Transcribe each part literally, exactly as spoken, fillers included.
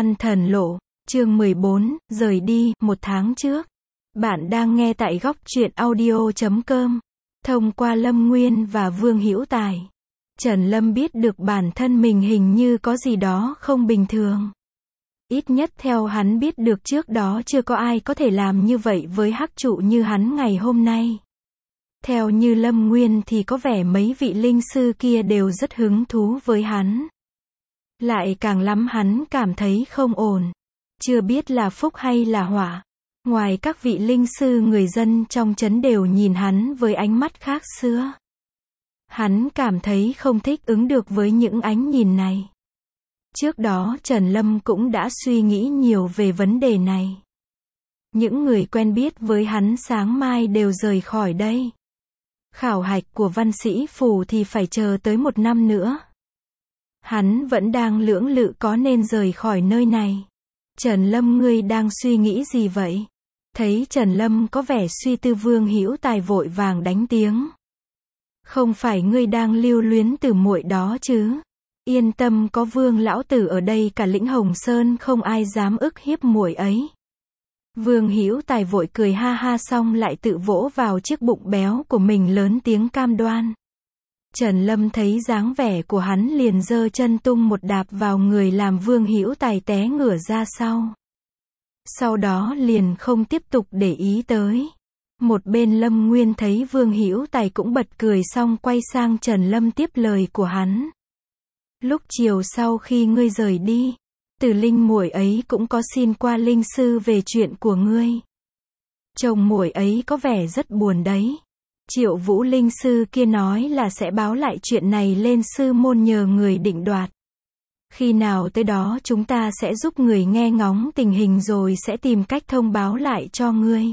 Săn thần lộ, chương mười bốn, rời đi, một tháng trước. Bạn đang nghe tại góc truyện audio chấm com. Thông qua Lâm Nguyên và Vương Hữu Tài, Trần Lâm biết được bản thân mình hình như có gì đó không bình thường. Ít nhất theo hắn biết được trước đó chưa có ai có thể làm như vậy với hắc trụ như hắn ngày hôm nay. Theo như Lâm Nguyên thì có vẻ mấy vị linh sư kia đều rất hứng thú với hắn. Lại càng lắm hắn cảm thấy không ổn. Chưa biết là phúc hay là họa. Ngoài các vị linh sư, người dân trong trấn đều nhìn hắn với ánh mắt khác xưa. Hắn cảm thấy không thích ứng được với những ánh nhìn này. Trước đó Trần Lâm cũng đã suy nghĩ nhiều về vấn đề này. Những người quen biết với hắn sáng mai đều rời khỏi đây. Khảo hạch của văn sĩ phủ thì phải chờ tới một năm nữa. Hắn vẫn đang lưỡng lự có nên rời khỏi nơi này. Trần Lâm, ngươi đang suy nghĩ gì vậy? Thấy Trần Lâm có vẻ suy tư, Vương Hữu Tài vội vàng đánh tiếng. Không phải ngươi đang lưu luyến từ muội đó chứ? Yên tâm, có Vương lão tử ở đây, cả lĩnh Hồng Sơn không ai dám ức hiếp muội ấy. Vương Hữu Tài vội cười ha ha, xong lại tự vỗ vào chiếc bụng béo của mình lớn tiếng cam đoan. Trần Lâm thấy dáng vẻ của hắn liền giơ chân tung một đạp vào người, làm Vương Hữu Tài té ngửa ra sau. Sau đó liền không tiếp tục để ý tới. Một bên Lâm Nguyên thấy Vương Hữu Tài cũng bật cười, xong quay sang Trần Lâm tiếp lời của hắn. Lúc chiều sau khi ngươi rời đi, Từ Linh muội ấy cũng có xin qua linh sư về chuyện của ngươi. Chồng muội ấy có vẻ rất buồn đấy. Triệu Vũ linh sư kia nói là sẽ báo lại chuyện này lên sư môn nhờ người định đoạt. Khi nào tới đó chúng ta sẽ giúp người nghe ngóng tình hình rồi sẽ tìm cách thông báo lại cho ngươi.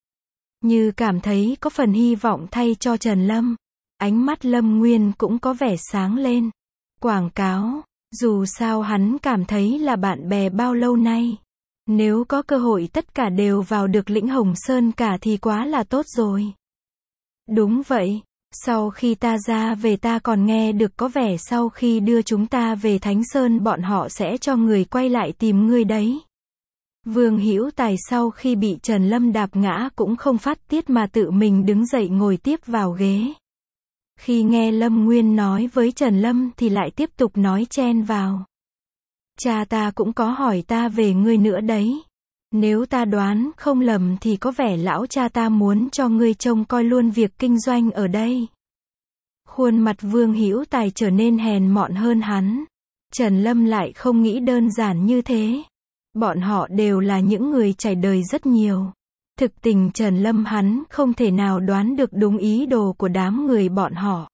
Như cảm thấy có phần hy vọng thay cho Trần Lâm. Ánh mắt Lâm Nguyên cũng có vẻ sáng lên. Quảng cáo, dù sao hắn cảm thấy là bạn bè bao lâu nay. Nếu có cơ hội tất cả đều vào được lĩnh Hồng Sơn cả thì quá là tốt rồi. Đúng vậy, sau khi ta ra về ta còn nghe được có vẻ sau khi đưa chúng ta về Thánh Sơn bọn họ sẽ cho người quay lại tìm ngươi đấy. Vương Hữu Tài sau khi bị Trần Lâm đạp ngã cũng không phát tiết mà tự mình đứng dậy ngồi tiếp vào ghế. Khi nghe Lâm Nguyên nói với Trần Lâm thì lại tiếp tục nói chen vào. Cha ta cũng có hỏi ta về ngươi nữa đấy. Nếu ta đoán không lầm thì có vẻ lão cha ta muốn cho ngươi trông coi luôn việc kinh doanh ở đây. Khuôn mặt Vương Hữu Tài trở nên hèn mọn hơn hắn. Trần Lâm lại không nghĩ đơn giản như thế. Bọn họ đều là những người trải đời rất nhiều. Thực tình Trần Lâm hắn không thể nào đoán được đúng ý đồ của đám người bọn họ.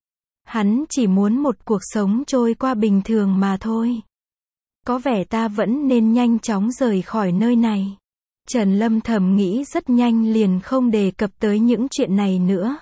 Hắn chỉ muốn một cuộc sống trôi qua bình thường mà thôi. Có vẻ ta vẫn nên nhanh chóng rời khỏi nơi này. Trần Lâm thầm nghĩ, rất nhanh liền không đề cập tới những chuyện này nữa.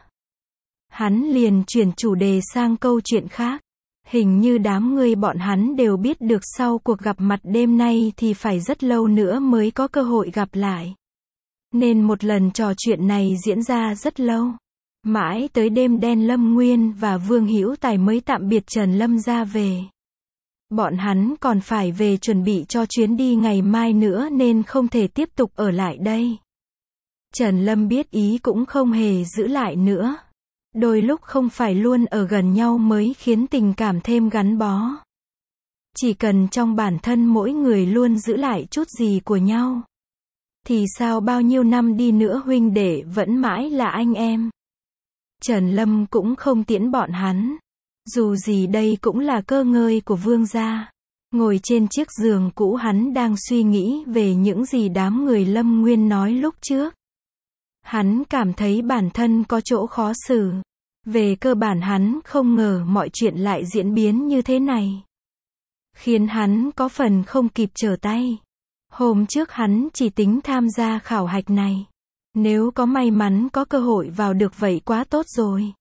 Hắn liền chuyển chủ đề sang câu chuyện khác. Hình như đám người bọn hắn đều biết được sau cuộc gặp mặt đêm nay thì phải rất lâu nữa mới có cơ hội gặp lại. Nên một lần trò chuyện này diễn ra rất lâu. Mãi tới đêm đen Lâm Nguyên và Vương Hữu Tài mới tạm biệt Trần Lâm ra về. Bọn hắn còn phải về chuẩn bị cho chuyến đi ngày mai nữa nên không thể tiếp tục ở lại đây. Trần Lâm biết ý cũng không hề giữ lại nữa. Đôi lúc không phải luôn ở gần nhau mới khiến tình cảm thêm gắn bó. Chỉ cần trong bản thân mỗi người luôn giữ lại chút gì của nhau. Thì sao bao nhiêu năm đi nữa huynh đệ vẫn mãi là anh em. Trần Lâm cũng không tiễn bọn hắn. Dù gì đây cũng là cơ ngơi của Vương gia. Ngồi trên chiếc giường cũ hắn đang suy nghĩ về những gì đám người Lâm Nguyên nói lúc trước. Hắn cảm thấy bản thân có chỗ khó xử. Về cơ bản hắn không ngờ mọi chuyện lại diễn biến như thế này. Khiến hắn có phần không kịp trở tay. Hôm trước hắn chỉ tính tham gia khảo hạch này. Nếu có may mắn có cơ hội vào được vậy quá tốt rồi.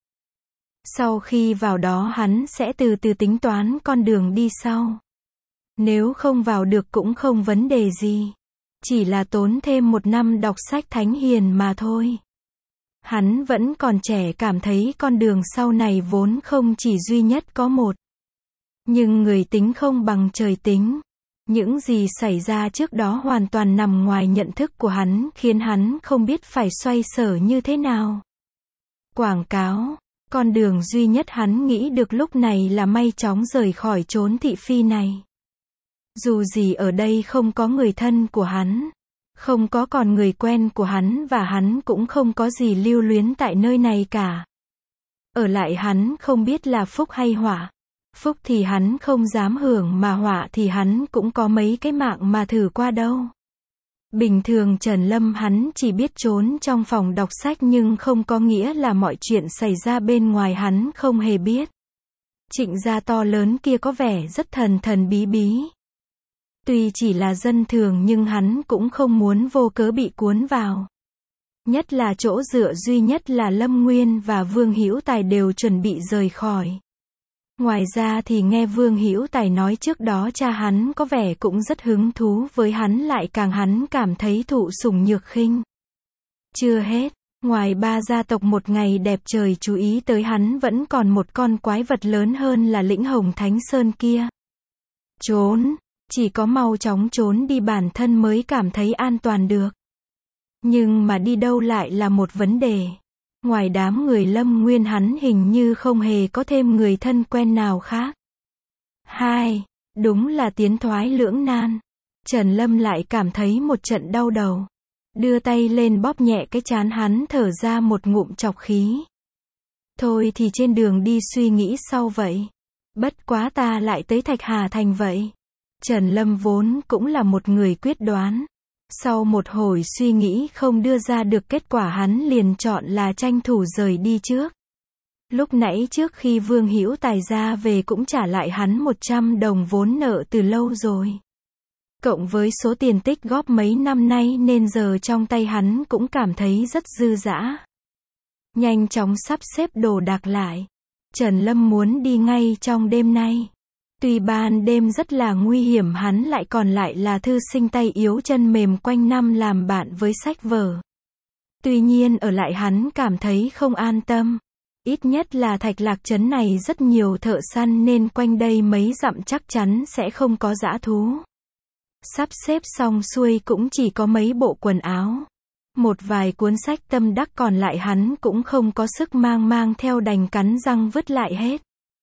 Sau khi vào đó hắn sẽ từ từ tính toán con đường đi sau. Nếu không vào được cũng không vấn đề gì. Chỉ là tốn thêm một năm đọc sách thánh hiền mà thôi. Hắn vẫn còn trẻ, cảm thấy con đường sau này vốn không chỉ duy nhất có một. Nhưng người tính không bằng trời tính. Những gì xảy ra trước đó hoàn toàn nằm ngoài nhận thức của hắn, khiến hắn không biết phải xoay sở như thế nào. Quảng cáo, con đường duy nhất hắn nghĩ được lúc này là may chóng rời khỏi chốn thị phi này. Dù gì ở đây không có người thân của hắn, không có còn người quen của hắn và hắn cũng không có gì lưu luyến tại nơi này cả. Ở lại hắn không biết là phúc hay họa. Phúc thì hắn không dám hưởng mà họa thì hắn cũng có mấy cái mạng mà thử qua đâu. Bình thường Trần Lâm hắn chỉ biết trốn trong phòng đọc sách nhưng không có nghĩa là mọi chuyện xảy ra bên ngoài hắn không hề biết. Trịnh gia to lớn kia có vẻ rất thần thần bí bí. Tuy chỉ là dân thường nhưng hắn cũng không muốn vô cớ bị cuốn vào. Nhất là chỗ dựa duy nhất là Lâm Nguyên và Vương Hữu Tài đều chuẩn bị rời khỏi. Ngoài ra thì nghe Vương Hữu Tài nói trước đó cha hắn có vẻ cũng rất hứng thú với hắn lại càng hắn cảm thấy thụ sủng nhược khinh. Chưa hết, ngoài ba gia tộc một ngày đẹp trời chú ý tới hắn vẫn còn một con quái vật lớn hơn là lĩnh Hồng Thánh Sơn kia. Trốn, chỉ có mau chóng trốn đi bản thân mới cảm thấy an toàn được. Nhưng mà đi đâu lại là một vấn đề. Ngoài đám người Lâm Nguyên hắn hình như không hề có thêm người thân quen nào khác. Hai, đúng là tiến thoái lưỡng nan. Trần Lâm lại cảm thấy một trận đau đầu. Đưa tay lên bóp nhẹ cái trán hắn thở ra một ngụm trọc khí. Thôi thì trên đường đi suy nghĩ sau vậy. Bất quá ta lại tới Thạch Hà Thành vậy. Trần Lâm vốn cũng là một người quyết đoán. Sau một hồi suy nghĩ không đưa ra được kết quả hắn liền chọn là tranh thủ rời đi trước. Lúc nãy trước khi Vương Hữu Tài ra về cũng trả lại hắn một trăm đồng vốn nợ từ lâu rồi. Cộng với số tiền tích góp mấy năm nay nên giờ trong tay hắn cũng cảm thấy rất dư dả. Nhanh chóng sắp xếp đồ đạc lại. Trần Lâm muốn đi ngay trong đêm nay. Tuy ban đêm rất là nguy hiểm hắn lại còn lại là thư sinh tay yếu chân mềm quanh năm làm bạn với sách vở. Tuy nhiên ở lại hắn cảm thấy không an tâm. Ít nhất là Thạch Lạc trấn này rất nhiều thợ săn nên quanh đây mấy dặm chắc chắn sẽ không có dã thú. Sắp xếp xong xuôi cũng chỉ có mấy bộ quần áo. Một vài cuốn sách tâm đắc còn lại hắn cũng không có sức mang mang theo đành cắn răng vứt lại hết.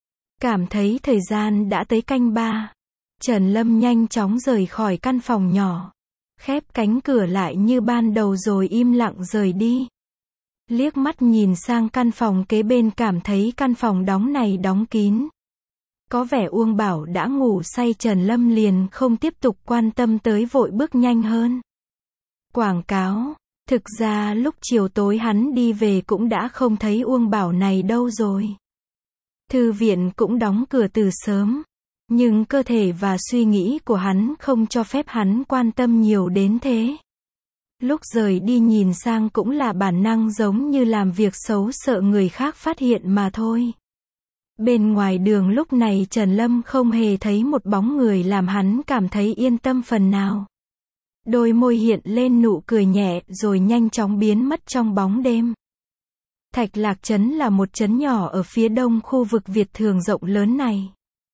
Cảm thấy thời gian đã tới canh ba. Trần Lâm nhanh chóng rời khỏi căn phòng nhỏ. Khép cánh cửa lại như ban đầu rồi im lặng rời đi. Liếc mắt nhìn sang căn phòng kế bên cảm thấy căn phòng đóng này đóng kín. Có vẻ Uông Bảo đã ngủ say Trần Lâm liền không tiếp tục quan tâm tới vội bước nhanh hơn. Quảng cáo. Thực ra lúc chiều tối hắn đi về cũng đã không thấy Uông Bảo này đâu rồi. Thư viện cũng đóng cửa từ sớm. Nhưng cơ thể và suy nghĩ của hắn không cho phép hắn quan tâm nhiều đến thế. Lúc rời đi nhìn sang cũng là bản năng giống như làm việc xấu sợ người khác phát hiện mà thôi. Bên ngoài đường lúc này Trần Lâm không hề thấy một bóng người làm hắn cảm thấy yên tâm phần nào. Đôi môi hiện lên nụ cười nhẹ rồi nhanh chóng biến mất trong bóng đêm. Thạch Lạc trấn là một trấn nhỏ ở phía đông khu vực Việt Thường rộng lớn này.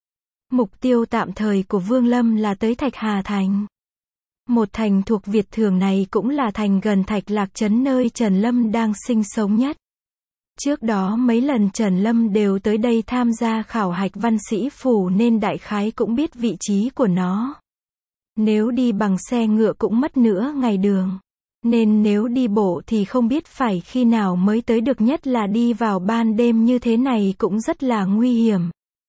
Mục tiêu tạm thời của Vương Lâm là tới Thạch Hà Thành. Một thành thuộc Việt Thường này cũng là thành gần Thạch Lạc trấn nơi Trần Lâm đang sinh sống nhất. Trước đó mấy lần Trần Lâm đều tới đây tham gia khảo hạch văn sĩ phủ nên đại khái cũng biết vị trí của nó. Nếu đi bằng xe ngựa cũng mất nửa ngày đường. Nên nếu đi bộ thì không biết phải khi nào mới tới được, nhất là đi vào ban đêm như thế này cũng rất là nguy hiểm.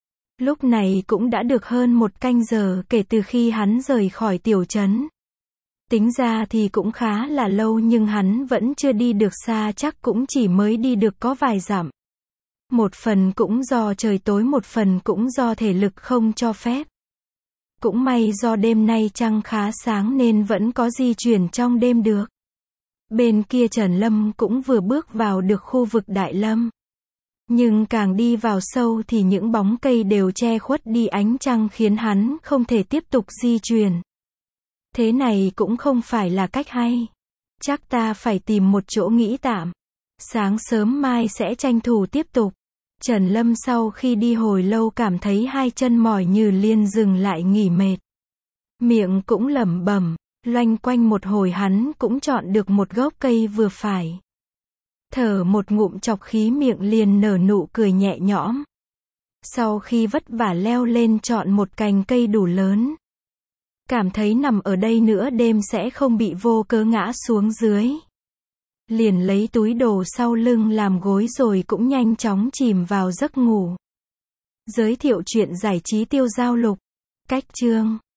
Lúc này cũng đã được hơn một canh giờ kể từ khi hắn rời khỏi tiểu trấn. Tính ra thì cũng khá là lâu nhưng hắn vẫn chưa đi được xa, chắc cũng chỉ mới đi được có vài dặm. Một phần cũng do trời tối, một phần cũng do thể lực không cho phép. Cũng may do đêm nay trăng khá sáng nên vẫn có di chuyển trong đêm được. Bên kia Trần Lâm cũng vừa bước vào được khu vực Đại Lâm. Nhưng càng đi vào sâu thì những bóng cây đều che khuất đi ánh trăng khiến hắn không thể tiếp tục di chuyển. Thế này cũng không phải là cách hay. Chắc ta phải tìm một chỗ nghỉ tạm. Sáng sớm mai sẽ tranh thủ tiếp tục. Trần Lâm sau khi đi hồi lâu cảm thấy hai chân mỏi như liền dừng lại nghỉ mệt. Miệng cũng lẩm bẩm, loanh quanh một hồi hắn cũng chọn được một gốc cây vừa phải. Thở một ngụm chọc khí miệng liền nở nụ cười nhẹ nhõm. Sau khi vất vả leo lên chọn một cành cây đủ lớn. Cảm thấy nằm ở đây nửa đêm sẽ không bị vô cớ ngã xuống dưới. Liền lấy túi đồ sau lưng làm gối rồi cũng nhanh chóng chìm vào giấc ngủ. Giới thiệu chuyện giải trí Tiêu Giao Lục. Cách chương